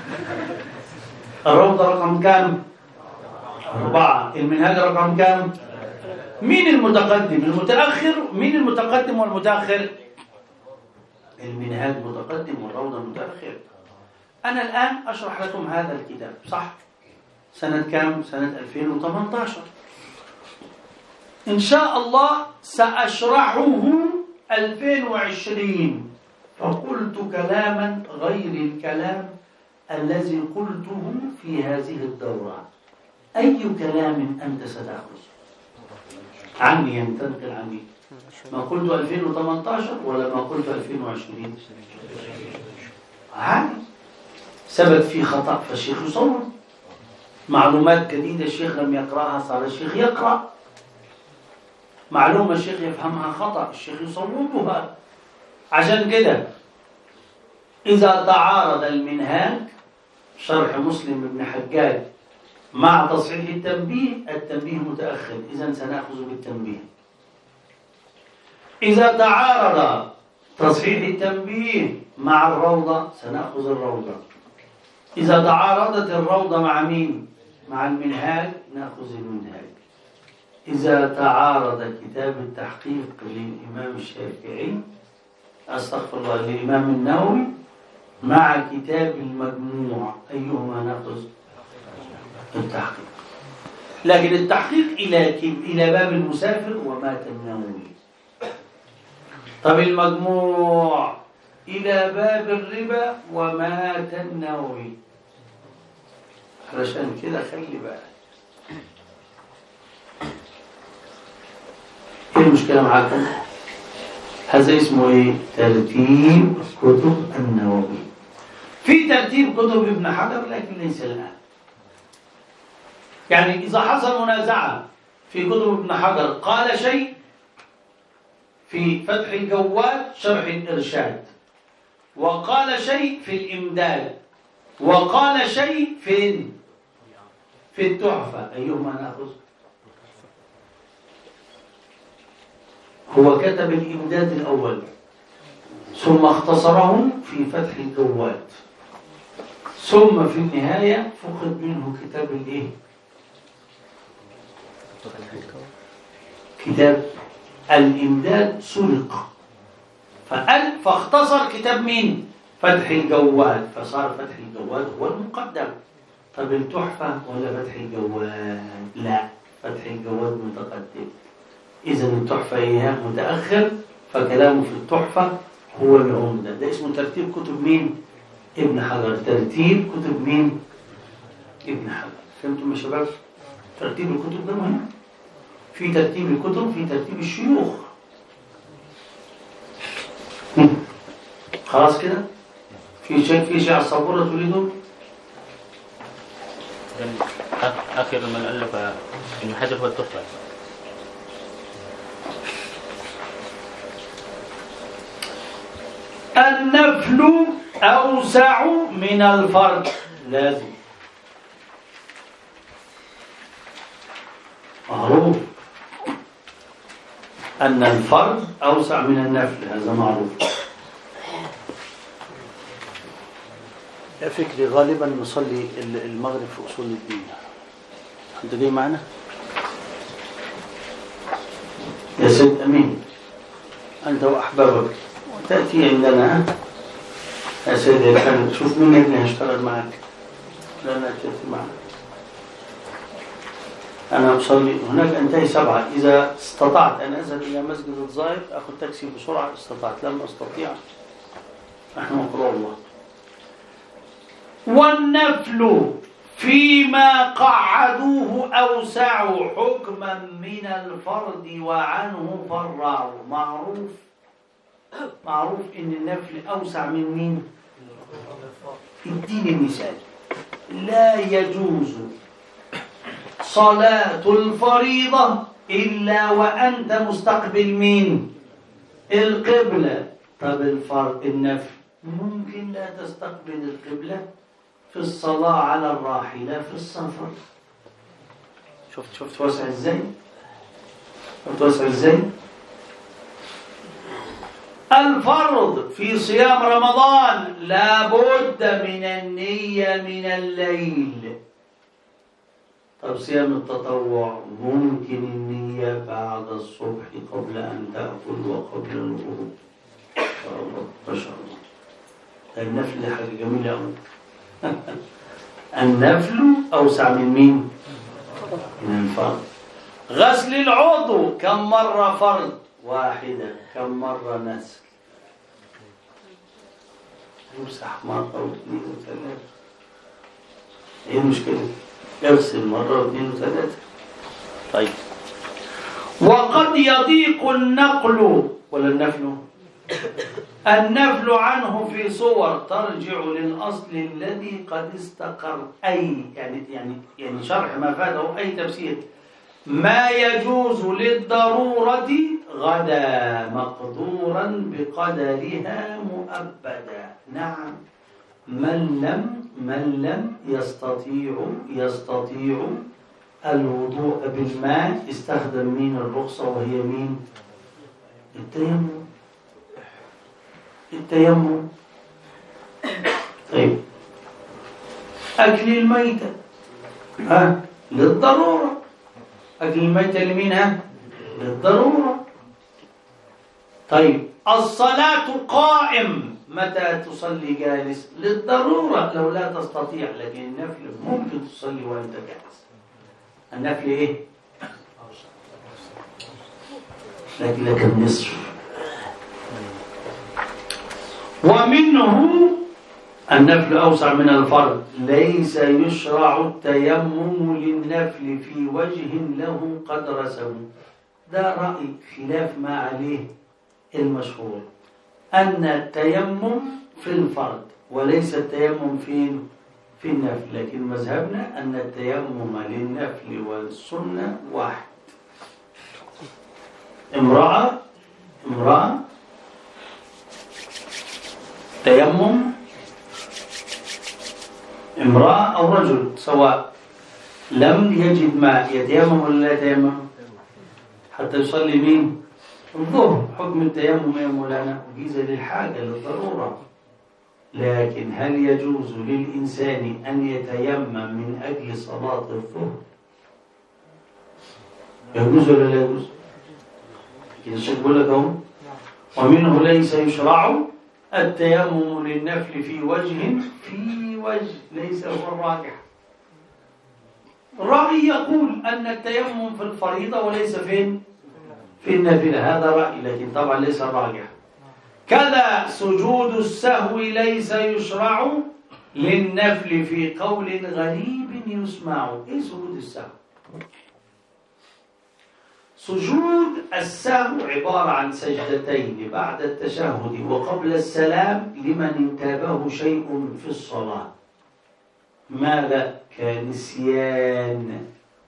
الروضة رقم كام؟ أربعة. المنهاج رقم كام؟ مين المتقدم؟ المتأخر؟ مين المتقدم والمتأخر؟ المنهاج متقدم والروضة متأخر. أنا الآن أشرح لكم هذا الكتاب، صح؟ سنة كام؟ سنة ألفين وثمانية عشر. إن شاء الله سأشرحه ألفين وعشرين، فقلت كلاما غير الكلام الذي قلته في هذه الدورة. أي كلام أنت ستأخذ عني؟ ينتقل عني ما قلت ألفين وثمانية عشر ولا ما قلت ألفين وعشرين؟ عادي، ثبت في خطأ فالشيخ يصور. معلومات جديدة الشيخ لم يقرأها صار الشيخ يقرأ. معلومة الشيخ يفهمها خطأ الشيخ يصورها. عشان كده إذا تعارض المنهاج شرح مسلم بن حجاج مع تصحيح التنبيه، التنبيه متأخر، إذن سنأخذ بالتنبيه. إذا تعارض تصحيح التنبيه مع الروضة سنأخذ الروضة. إذا تعارضت الروضة مع مين؟ مع المنهاج نأخذ المنهاج. إذا تعارض كتاب التحقيق للإمام الشافعي، أستغفر الله، للإمام النووي مع كتاب المجموع، أيهما نأخذ؟ التحقيق. لكن التحقيق إلى إلى باب المسافر ومات النووي. طب المجموع إلى باب الربا ومات النووي. علشان كده خلي بالك. ايه المشكلة معاكم؟ هذا اسمه ايه؟ ترتيب كتب النووي. في ترتيب كتب ابن حجر لكن ليس الآن. يعني إذا حصل منازعة في كتب ابن حجر، قال شيء في فتح الجواد شرح الإرشاد، وقال شيء في الإمداد، وقال شيء في في التحفة، أيهما نأخذ؟ هو كتب الإمداد الأول ثم اختصره في فتح الجواد، ثم في النهاية فقد منه كتاب الإيه؟ كتاب الإمداد سرق، فقال فاختصر كتاب مين؟ فتح الجواد، فصار فتح الجواد هو المقدم. طب التحفة ولا فتح الجواد؟ لا، فتح الجواد متقدم. إذا التحفة هي متأخر، فكلامه في التحفة هو العمدة. ده اسمه ترتيب كتب مين؟ ابن حجر. ترتيب كتب مين؟ ابن حجر. فهمتم يا شباب؟ ترتيب الكتب ده مهم. في ترتيب الكتب، في ترتيب الشيوخ. خلاص كده؟ في شيء في شيء على السبورة تريدون؟ آخر من ألف ابن حجر هو التحفة. النفل أوسع من الفرض، لازم معروف أن الفرض أوسع من النفل، هذا معروف. يا فكري غالبا نصلي المغرب في أصول الدين. أنت جاي معنا؟ يا سيد أمين، أنت وأحبابك تأتي عندنا يا سيدي الحبيب، شوف مين اللي هيشتغل معك. لا لا تأتي معنا. أنا أصلي هناك، أنتهي سبعة. إذا استطعت أن أذهب إلى مسجد الظاهر أخذ تاكسي بسرعة، استطعت. لم أستطيع نحن نقرأ الله. والنفل فيما قعدوه أوسع حكما من الفرد وعنه فرعوا. معروف معروف إن النفل أوسع من مين؟ اديني مثال. لا يجوز صلاة الفريضة إلا وأنت مستقبل مين؟ القبلة. طب الفرض النفل ممكن لا تستقبل القبلة في الصلاة على الراحلة في السفر. شفت شفت واسع ازاي؟ شفت واسع ازاي؟ الفرض في صيام رمضان لابد من النية من الليل. طب صيام التطوع ممكن النية بعد الصبح قبل أن تأكل وقبل الغروب. ما شاء الله. النفل حاجة جميلة أوي. النفل أوسع من مين؟ من الفرض. غسل العضو كم مرة فرض؟ واحدة. كم مرة نسل؟ يمسح مرة واثنين وثلاثة. ايه المشكلة؟ يغسل مرة واثنين وثلاثة. طيب. وقد يضيق النقل ولا النفل؟ النفل عنه في صور ترجع للأصل الذي قد استقر. أي يعني يعني يعني شرح ما فاته أي تفسير. ما يجوز للضرورة غدا مقدورا بقدرها مؤبدا. نعم. من لم من لم يستطيع يستطيع الوضوء بالماء استخدم مين الرخصة وهي مين؟ التيمم. التيمم. طيب. أكل الميتة ها للضرورة. أكل الميتة لمنها؟ للضرورة. طيب. الصلاة قائم متى تصلي جالس؟ للضرورة لو لا تستطيع. لكن النفل ممكن تصلي وأنت جالس. النفل إيه؟ لكن لك النصف. ومنه النفل أوسع من الفرض. ليس يشرع التيمم للنفل في وجه له قد رسم. ده رأي خلاف ما عليه المشهور أن التيمم في الفرض وليس التيمم في في النفل. لكن مذهبنا أن التيمم للنفل والسنة واحد. امرأة امرأة تيمم امرأة أو رجل سواء لم يجد ماء يتيمم ولا لا يتيمم حتى يصلي مين؟ الظهر. حكم التيمم يا مولانا جيزة للحاجة للضرورة. لكن هل يجوز للإنسان أن يتيمم من أجل صلاة الظهر؟ يجوز ولا لا يجوز؟ كده الشيخ بيقول لك اهو. ومنه ليس يشرع التيمم للنفل في وجه في وجه ليس هو الراجح. رأي يقول أن التيمم في الفريضة وليس فين؟ في النافلة. هذا رأي لكن طبعا ليس الراجح. كذا سجود السهو ليس يشرع للنفل في قول غريب يسمع. ايه سجود السهو؟ سجود السهو عبارة عن سجدتين بعد التشهد وقبل السلام لمن انتابه شيء في الصلاة. ماذا؟ كنسيان.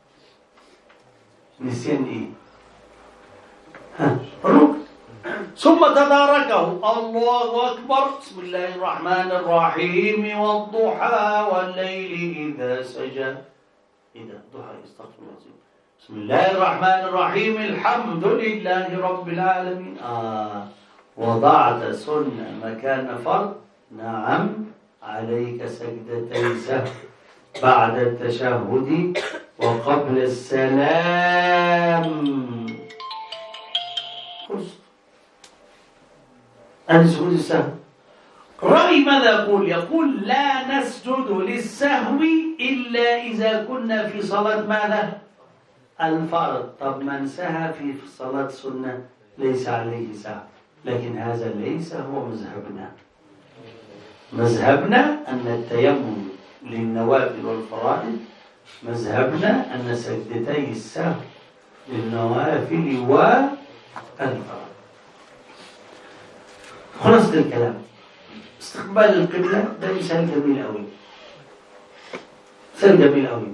نسيان إيه؟ ها ركن ثم تداركه الله أكبر بسم الله الرحمن الرحيم والضحى والليل إذا سجى. إذا الضحى استغفر الله. بسم الله الرحمن الرحيم الحمد لله رب العالمين. آه وضعت سنة مكان فرض. نعم عليك سجدتي سهو بعد التشهد وقبل السلام. أن سجود السهو. رأي ماذا يقول؟ يقول لا نسجد للسهو إلا إذا كنا في صلاة ماذا؟ الفرض. طب من سهى في صلاة سنة ليس عليه سهو، لكن هذا ليس هو مذهبنا. مذهبنا أن التيمم للنوافل والفرائض، مذهبنا أن سجدتي السهو للنوافل والفرائض. خلاص الكلام. استقبال القبلة ده مثال جميل قوي. مثال جميل قوي.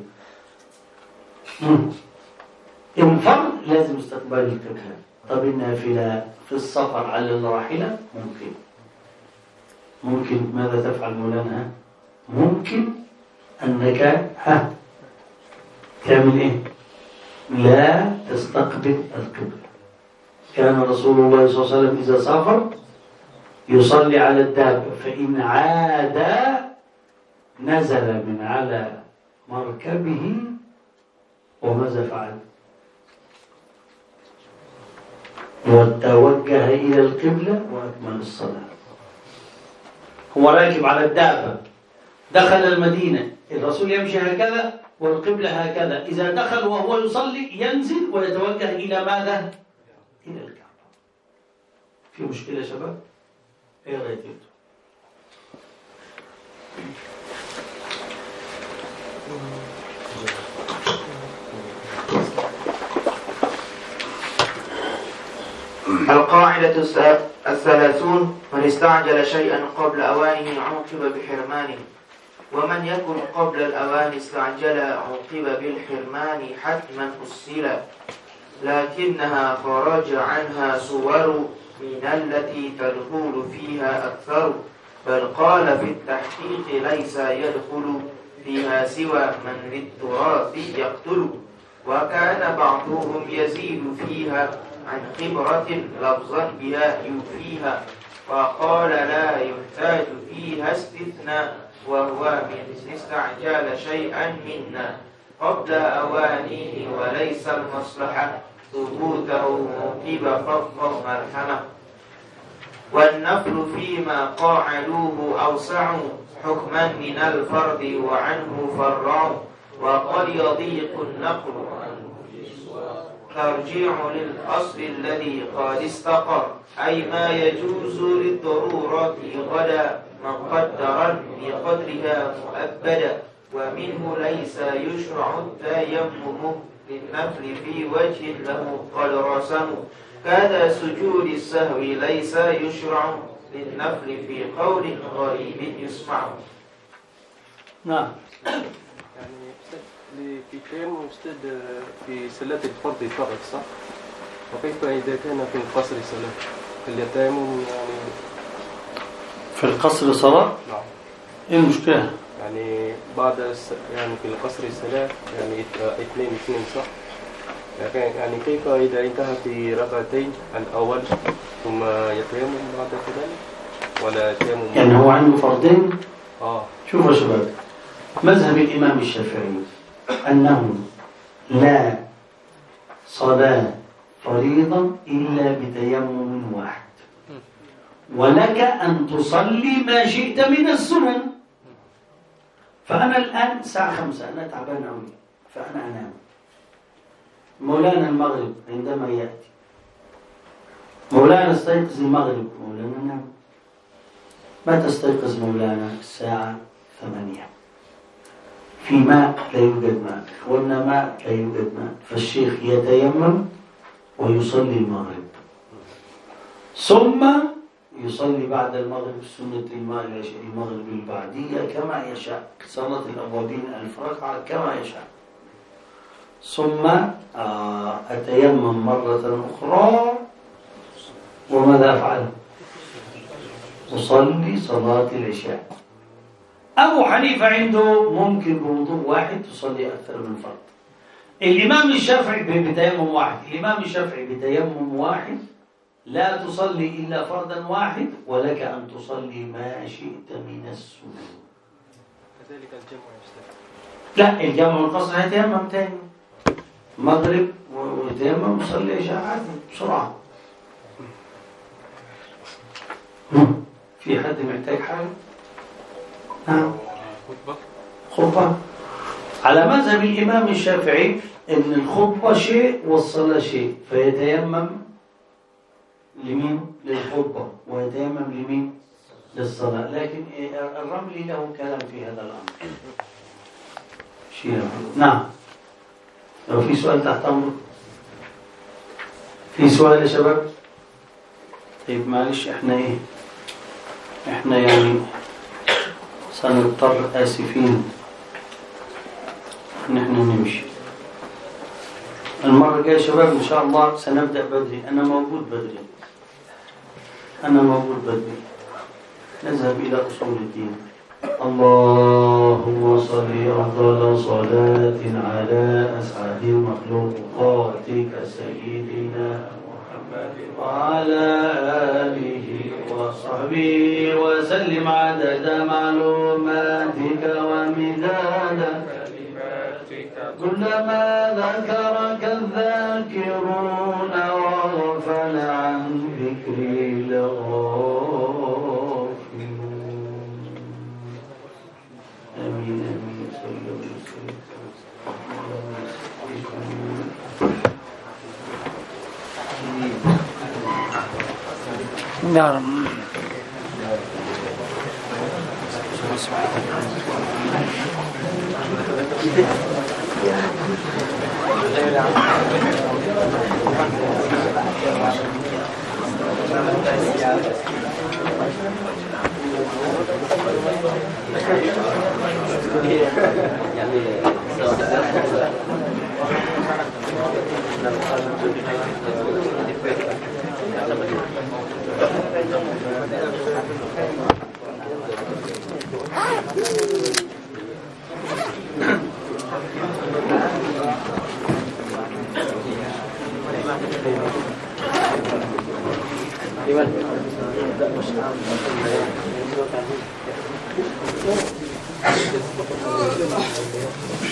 الفرض لازم استقبال القبلة. طب النافلة في السفر على الراحلة ممكن. ممكن ماذا تفعل مولانا؟ ممكن أنك ها تعمل إيه؟ لا تستقبل القبلة. كان رسول الله صلى الله عليه وسلم إذا سافر يصلي على الدابة، فإن عاد نزل من على مركبه وماذا فعل؟ وتوجه إلى القبلة وأكمل الصلاة. هو راكب على الدابة دخل المدينة، الرسول يمشي هكذا والقبلة هكذا. إذا دخل وهو يصلي ينزل ويتوجه إلى ماذا؟ إلى الكعبة. في مشكلة يا شباب؟ إيه رأيكم؟ القاعدة الثلاثون: من استعجل شيئا قبل أوانه عوقب بحرمانه، ومن يكن قبل الأوان استعجل عوقب بالحرمان حتما أسلا، لكنها خرج عنها صور من التي تدخل فيها أكثر، بل قال في التحقيق ليس يدخل فيها سوى من للتراث يقتل، وكان بعضهم يزيد فيها عن خبرة لفظا بها يوفيها، وقال لا يحتاج فيها استثناء، وهو من استعجال شيئا منا قبل أوانيه وليس المصلحة ثبوته موقب فضل مرحمة. والنفل فيما قاعدوه أوسع حكما من الفرد وعنه فرع، وقد يضيق النقل ترجيع للأصل الذي قد استقر، أي ما يجوز للضرورة غدا مقدرا بقدرها مؤبدا، ومنه ليس يشرع التيمم للنفل في وجه له قد رسم، كذا سجود السهو ليس يشرع للنفل في قول غريب يسمع. نعم. يعني في التيمم أستاذ في صلاة الفرض فقط صح؟ وكيف إذا كان في القصر صلاة؟ التيمم يعني في القصر صلاة؟ نعم. إيه المشكلة؟ يعني بعد الس... يعني في القصر الصلاة يعني اثنين اثنين صح؟ يعني كيف إذا انتهى في ركعتين الأول ثم يتيمم بعد كذلك ولا يتيمم؟ يعني هو عنده فرضين؟ آه. شوفوا يا شباب، مذهب الإمام الشافعي أنه لا صلاة فريضة إلا بتيمم واحد، ولك أن تصلي ما شئت من السنن. فأنا الآن الساعة خمسة أنا تعبان أوي فأنا أنام. مولانا المغرب عندما يأتي، مولانا استيقظ المغرب، مولانا نام. ما تستيقظ مولانا الساعة ثمانية، في ماء لا يوجد ماء، إخواننا ماء لا يوجد ماء، فالشيخ يتيمم ويصلي المغرب، ثم يصلي بعد المغرب سنة المغرب البعدية كما يشاء، صلاة الأوابين ألف ركعة كما يشاء، ثم أتيمم مرة أخرى. وماذا أفعل؟ أصلي صلاة العشاء. أبو حنيفة عنده ممكن بوضوء واحد تصلي أكثر من فرض. الإمام الشافعي بتيمم واحد، الإمام الشافعي بتيمم واحد لا تصلي إلا فرضا واحد، ولك أن تصلي ما شئت من السنن. كذلك الجمع يستحق. لا، الجمع والقصر هيتيمم تاني، مغرب ويتيمم ويصلي عشاء عادي بسرعة. في حد محتاج حاجة؟ نعم. خطبة على مذهب الإمام الشافعي إن الخطبة شيء والصلاة شيء، فيتيمم لمين؟ للخطبة، ويتيمم لمين؟ للصلاة. لكن الرملي له كلام في هذا الأمر. شيء نعم. لو في سؤال تحت أمرك. في سؤال يا شباب؟ طيب معلش احنا ايه؟ احنا يعني سنضطر آسفين ان احنا نمشي. المرة الجاية يا شباب ان شاء الله سنبدأ بدري. انا موجود بدري. انا موجود بدري. نذهب الى اصول الدين. اللهم صل أفضل صلاة على أسعد مخلوقاتك سيدنا محمد وعلى آله وصحبه وسلم عدد معلوماتك ومداد كلماتك كلما ذكرك الذاكرون وغفل عن ذكر الغافلون. آمين آمين. صلى الله عليه وسلم. نعم. Iwan.